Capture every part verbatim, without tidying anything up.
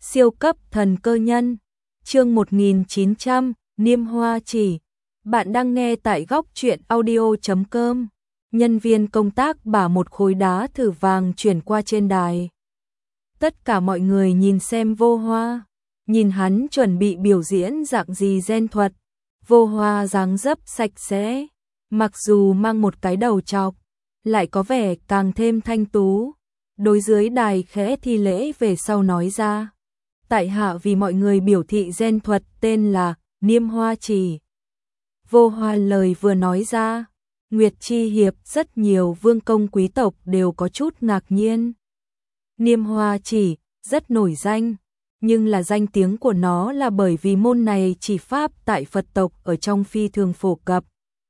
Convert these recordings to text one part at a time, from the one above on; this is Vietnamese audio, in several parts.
Siêu cấp thần cơ nhân. Chương một nghìn chín trăm, Niêm Hoa Chỉ. Bạn đang nghe tại góc truyện audio chấm com. Nhân viên công tác bả một khối đá thử vàng chuyển qua trên đài. Tất cả mọi người nhìn xem Vô Hoa, nhìn hắn chuẩn bị biểu diễn dạng gì gen thuật. Vô Hoa dáng dấp sạch sẽ, mặc dù mang một cái đầu trọc, lại có vẻ càng thêm thanh tú. Đối dưới đài khẽ thi lễ về sau nói ra: tại hạ vì mọi người biểu thị gen thuật tên là Niêm Hoa Chỉ. Vô Hoa lời vừa nói ra, Nguyệt Chi Hiệp rất nhiều vương công quý tộc đều có chút ngạc nhiên. Niêm Hoa Chỉ rất nổi danh, nhưng là danh tiếng của nó là bởi vì môn này chỉ pháp tại Phật tộc ở trong phi thường phổ cập.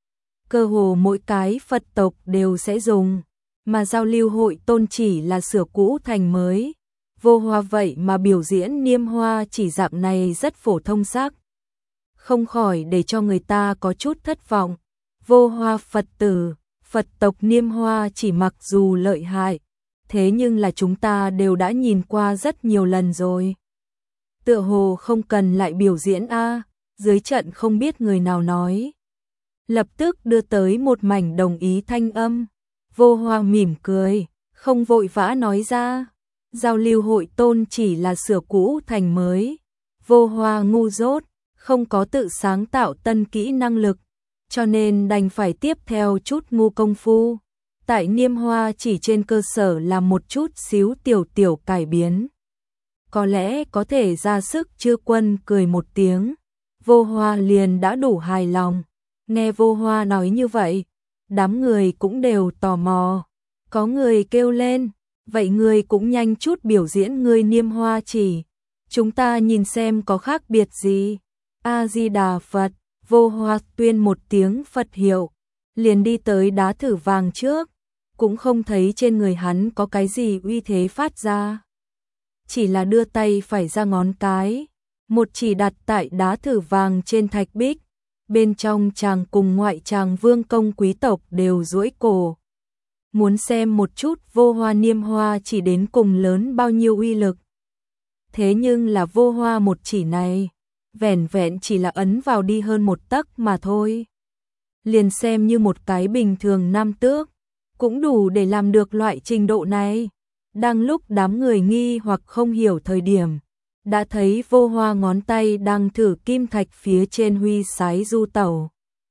Cơ hồ mỗi cái Phật tộc đều sẽ dùng, mà giao lưu hội tôn chỉ là sửa cũ thành mới. Vô Hoa vậy mà biểu diễn Niêm Hoa Chỉ dạng này rất phổ thông sắc, không khỏi để cho người ta có chút thất vọng. Vô Hoa Phật tử, Phật tộc Niêm Hoa Chỉ mặc dù lợi hại, thế nhưng là chúng ta đều đã nhìn qua rất nhiều lần rồi. Tựa hồ không cần lại biểu diễn a. Dưới trận không biết người nào nói, lập tức đưa tới một mảnh đồng ý thanh âm. Vô Hoa mỉm cười, không vội vã nói ra, giao lưu hội tôn chỉ là sửa cũ thành mới. Vô Hoa ngu dốt, không có tự sáng tạo tân kỹ năng lực, cho nên đành phải tiếp theo chút ngu công phu. Tại Niêm Hoa Chỉ trên cơ sở làm một chút xíu tiểu tiểu cải biến, có lẽ có thể ra sức. Chư Quân cười một tiếng, Vô Hoa liền đã đủ hài lòng. Nghe Vô Hoa nói như vậy, đám người cũng đều tò mò. Có người kêu lên, vậy người cũng nhanh chút biểu diễn người Niêm Hoa Chỉ, chúng ta nhìn xem có khác biệt gì. A Di Đà Phật. Vô Hoa tuyên một tiếng Phật hiệu, liền đi tới đá thử vàng trước, cũng không thấy trên người hắn có cái gì uy thế phát ra, chỉ là đưa tay phải ra ngón cái, một chỉ đặt tại đá thử vàng trên thạch bích. Bên trong chàng cùng ngoại chàng vương công quý tộc đều duỗi cổ, muốn xem một chút Vô Hoa Niêm Hoa Chỉ đến cùng lớn bao nhiêu uy lực. Thế nhưng là Vô Hoa một chỉ này, vẻn vẹn chỉ là ấn vào đi hơn một tấc mà thôi. Liền xem như một cái bình thường nam tước, cũng đủ để làm được loại trình độ này. Đang lúc đám người nghi hoặc không hiểu thời điểm, đã thấy Vô Hoa ngón tay đang thử kim thạch phía trên huy sái du tẩu.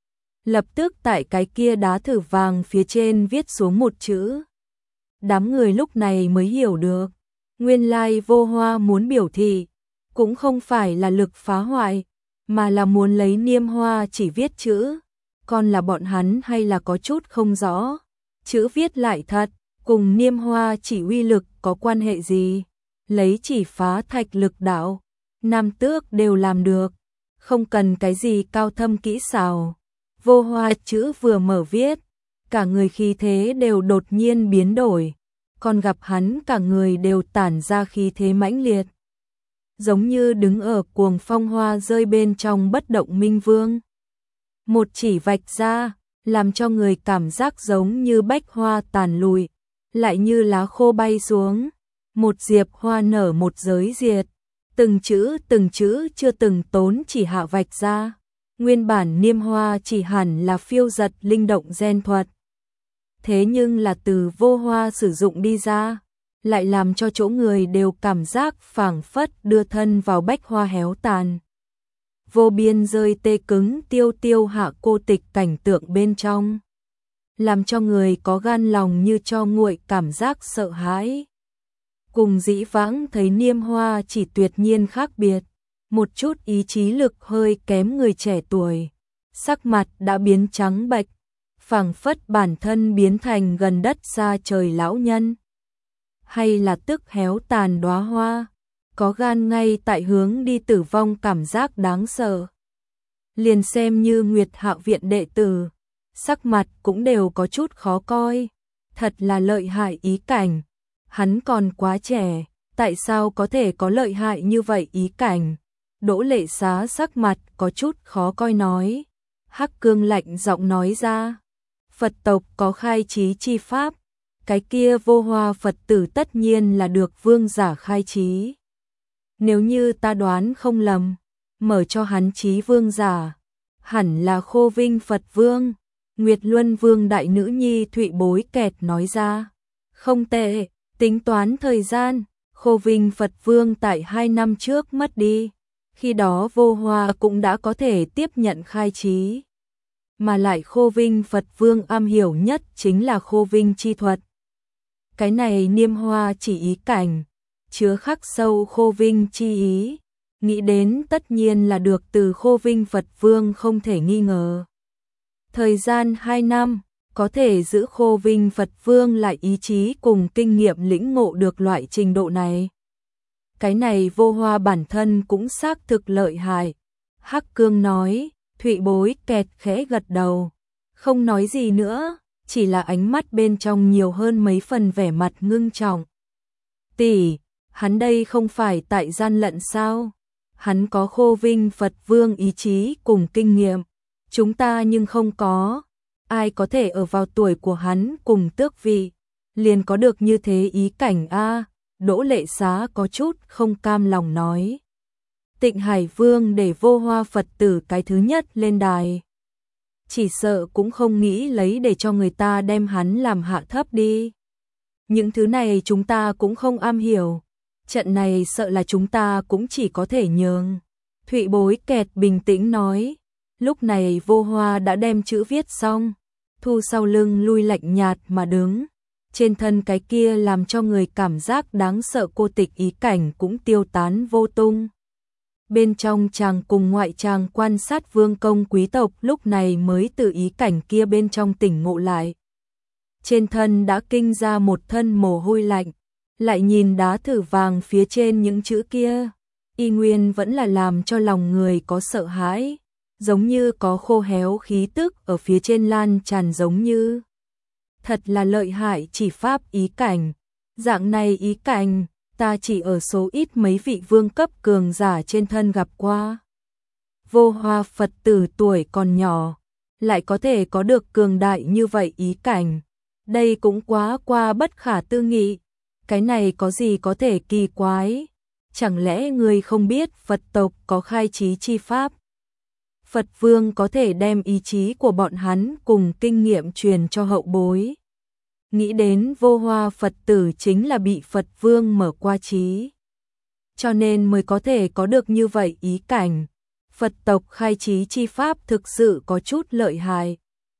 Lập tức tại cái kia đá thử vàng phía trên viết xuống một chữ. Đám người lúc này mới hiểu được, nguyên lai Vô Hoa muốn biểu thị cũng không phải là lực phá hoại, mà là muốn lấy Niêm Hoa Chỉ viết chữ. Còn là bọn hắn hay là có chút không rõ, chữ viết lại thật, cùng Niêm Hoa Chỉ uy lực có quan hệ gì? Lấy chỉ phá thạch lực đạo, nam tước đều làm được, không cần cái gì cao thâm kỹ xảo. Vô Hoa chữ vừa mở viết, cả người khí thế đều đột nhiên biến đổi, còn gặp hắn cả người đều tản ra khí thế mãnh liệt, giống như đứng ở cuồng phong hoa rơi bên trong bất động minh vương. Một chỉ vạch ra, làm cho người cảm giác giống như bách hoa tàn lụi, lại như lá khô bay xuống. Một diệp hoa nở một giới diệt, từng chữ từng chữ chưa từng tốn chỉ hạ vạch ra. Nguyên bản Niêm Hoa Chỉ hẳn là phiêu giật linh động gen thuật, thế nhưng là từ Vô Hoa sử dụng đi ra, lại làm cho chỗ người đều cảm giác phảng phất đưa thân vào bách hoa héo tàn, vô biên rơi tê cứng tiêu tiêu hạ cô tịch cảnh tượng bên trong, làm cho người có gan lòng như cho nguội cảm giác sợ hãi. Cùng dĩ vãng thấy Niêm Hoa Chỉ tuyệt nhiên khác biệt, một chút ý chí lực hơi kém người trẻ tuổi, sắc mặt đã biến trắng bệch, phảng phất bản thân biến thành gần đất xa trời lão nhân, hay là tức héo tàn đóa hoa, có gan ngay tại hướng đi tử vong cảm giác đáng sợ. Liền xem như Nguyệt Hạo viện đệ tử, sắc mặt cũng đều có chút khó coi, thật là lợi hại ý cảnh. Hắn còn quá trẻ, tại sao có thể có lợi hại như vậy ý cảnh? Đỗ Lệ Xá sắc mặt có chút khó coi nói. Hắc Cương lạnh giọng nói ra, Phật tộc có khai trí chi pháp, cái kia Vô Hoa Phật tử tất nhiên là được vương giả khai trí. Nếu như ta đoán không lầm, mở cho hắn Chí Vương giả, hẳn là Khô Vinh Phật Vương. Nguyệt Luân Vương đại nữ nhi Thụy Bối Kẹt nói ra. Không tệ, tính toán thời gian, Khô Vinh Phật Vương tại hai năm trước mất đi. Khi đó Vô Hoa cũng đã có thể tiếp nhận khai trí. Mà lại Khô Vinh Phật Vương am hiểu nhất chính là Khô Vinh chi thuật. Cái này Niêm Hoa chỉ ý cảnh, chứa khắc sâu Khô Vinh chi ý. Nghĩ đến tất nhiên là được từ Khô Vinh Phật Vương không thể nghi ngờ. Thời gian hai năm, có thể giữ Khô Vinh Phật Vương lại ý chí cùng kinh nghiệm lĩnh ngộ được loại trình độ này. Cái này Vô Hoa bản thân cũng xác thực lợi hại. Hắc Cương nói, Thụy Bối Kẹt khẽ gật đầu. Không nói gì nữa, chỉ là ánh mắt bên trong nhiều hơn mấy phần vẻ mặt ngưng trọng. Tỷ, hắn đây không phải tại gian lận sao? Hắn có Khô Vinh Phật Vương ý chí cùng kinh nghiệm. Chúng ta nhưng không có. Ai có thể ở vào tuổi của hắn cùng tước vị, liền có được như thế ý cảnh a? Đỗ Lệ Xá có chút không cam lòng nói. Tịnh Hải Vương để Vô Hoa Phật tử cái thứ nhất lên đài. Chỉ sợ cũng không nghĩ lấy để cho người ta đem hắn làm hạ thấp đi. Những thứ này chúng ta cũng không am hiểu. Trận này sợ là chúng ta cũng chỉ có thể nhường. Thụy Bối Kẹt bình tĩnh nói. Lúc này Vô Hoa đã đem chữ viết xong, thu sau lưng lui lạnh nhạt mà đứng. Trên thân cái kia làm cho người cảm giác đáng sợ cô tịch ý cảnh cũng tiêu tán vô tung. Bên trong chàng cùng ngoại chàng quan sát vương công quý tộc lúc này mới từ ý cảnh kia bên trong tỉnh ngộ lại. Trên thân đã kinh ra một thân mồ hôi lạnh, lại nhìn đá thử vàng phía trên những chữ kia, y nguyên vẫn là làm cho lòng người có sợ hãi, giống như có khô héo khí tức ở phía trên lan tràn giống như. Thật là lợi hại chỉ pháp ý cảnh, dạng này ý cảnh, ta chỉ ở số ít mấy vị vương cấp cường giả trên thân gặp qua. Vô Hoa Phật tử tuổi còn nhỏ, lại có thể có được cường đại như vậy ý cảnh. Đây cũng quá qua bất khả tư nghị, cái này có gì có thể kỳ quái, chẳng lẽ người không biết Phật tộc có khai trí chi pháp? Phật Vương có thể đem ý chí của bọn hắn cùng kinh nghiệm truyền cho hậu bối. Nghĩ đến Vô Hoa Phật tử chính là bị Phật Vương mở qua trí, cho nên mới có thể có được như vậy ý cảnh. Phật tộc khai trí chi pháp thực sự có chút lợi hại.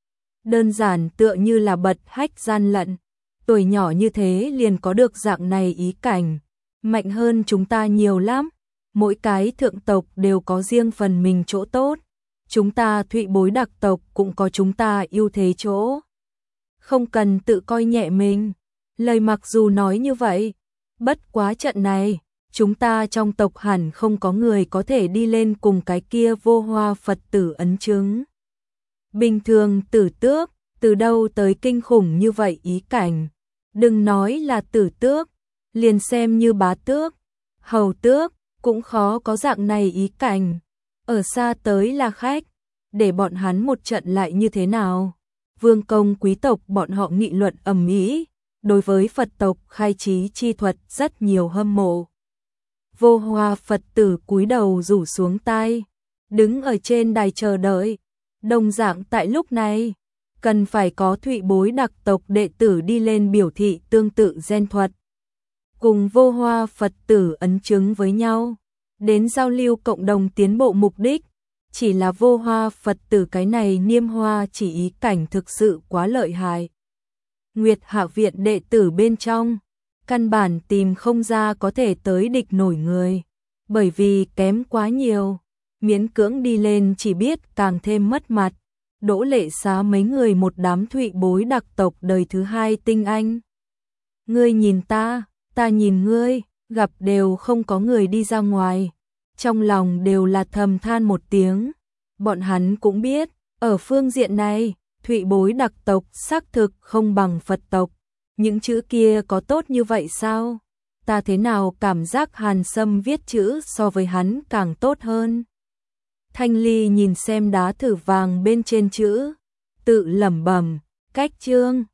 Đơn giản tựa như là bật hách gian lận, tuổi nhỏ như thế liền có được dạng này ý cảnh, mạnh hơn chúng ta nhiều lắm. Mỗi cái thượng tộc đều có riêng phần mình chỗ tốt, chúng ta Thụy Bối đặc tộc cũng có chúng ta ưu thế chỗ. Không cần tự coi nhẹ mình. Lời mặc dù nói như vậy, bất quá trận này, chúng ta trong tộc hẳn không có người có thể đi lên cùng cái kia Vô Hoa Phật tử ấn chứng. Bình thường tử tước, từ đâu tới kinh khủng như vậy ý cảnh. Đừng nói là tử tước, liền xem như bá tước, hầu tước, cũng khó có dạng này ý cảnh. Ở xa tới là khách, để bọn hắn một trận lại như thế nào? Vương công quý tộc bọn họ nghị luận ầm ĩ, đối với Phật tộc khai trí chi thuật rất nhiều hâm mộ. Vô Hoa Phật tử cúi đầu rủ xuống tai, đứng ở trên đài chờ đợi. Đồng dạng tại lúc này, cần phải có Thụy Bối đặc tộc đệ tử đi lên biểu thị tương tự gen thuật, cùng Vô Hoa Phật tử ấn chứng với nhau, đến giao lưu cộng đồng tiến bộ mục đích. Chỉ là Vô Hoa Phật tử cái này Niêm Hoa chỉ ý cảnh thực sự quá lợi hại. Nguyệt Hạ viện đệ tử bên trong, căn bản tìm không ra có thể tới địch nổi người, bởi vì kém quá nhiều, miễn cưỡng đi lên chỉ biết càng thêm mất mặt. Đỗ Lệ Xá mấy người một đám Thụy Bối đặc tộc đời thứ hai tinh anh. Ngươi nhìn ta, ta nhìn ngươi, gặp đều không có người đi ra ngoài. Trong lòng đều là thầm than một tiếng. Bọn hắn cũng biết, ở phương diện này, Thụy Bối đặc tộc xác thực không bằng Phật tộc. Những chữ kia có tốt như vậy sao? Ta thế nào cảm giác Hàn Sâm viết chữ so với hắn càng tốt hơn? Thanh Ly nhìn xem đá thử vàng bên trên chữ, tự lẩm bẩm, cách chương.